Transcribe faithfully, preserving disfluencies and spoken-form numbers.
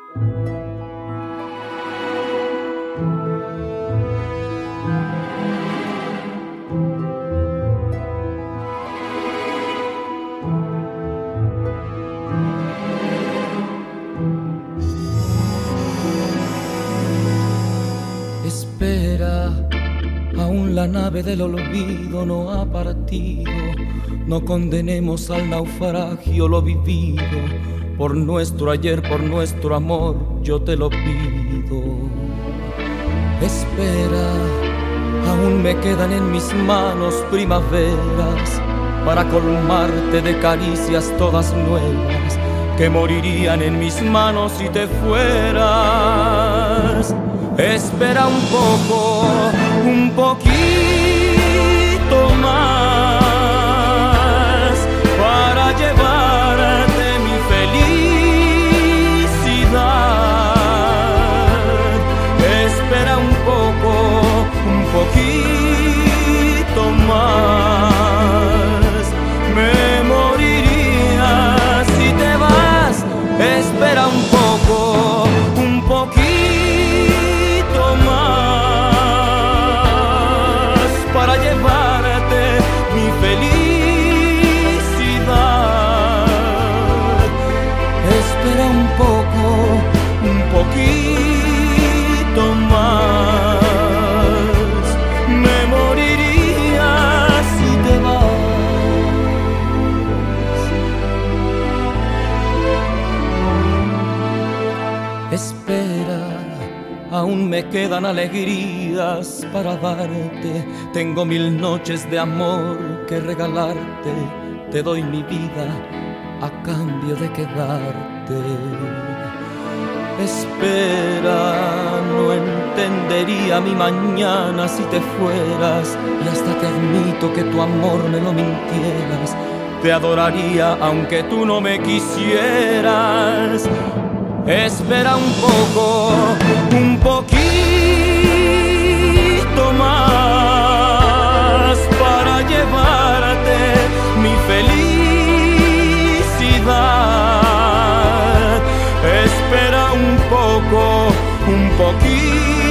Espera, aún la nave del olvido no ha partido. No condenemos al naufragio lo vivido. Por nuestro ayer, por nuestro amor, yo te lo pido. Espera, aún me quedan en mis manos primaveras para colmarte de caricias todas nuevas que morirían en mis manos si te fueras. Espera un poco, un poquito más para llevarte mi felicidad. Espera un poco, un poquito más. Me moriría si te vas. Espera un poco, un poquito más para llevarte mi felicidad. Espera un poco, un poquito más. Me moriría si te vas. Espera, aún me quedan alegrías para darte. Tengo mil noches de amor que regalarte. Te doy mi vida a cambio de quedarte. Espera, no entendería mi mañana si te fueras. Y hasta te admito que tu amor me lo mintieras. Te adoraría aunque tú no me quisieras. Espera un poco, un poquito más para llevarte mi felicidad. Espera un poco, un poquito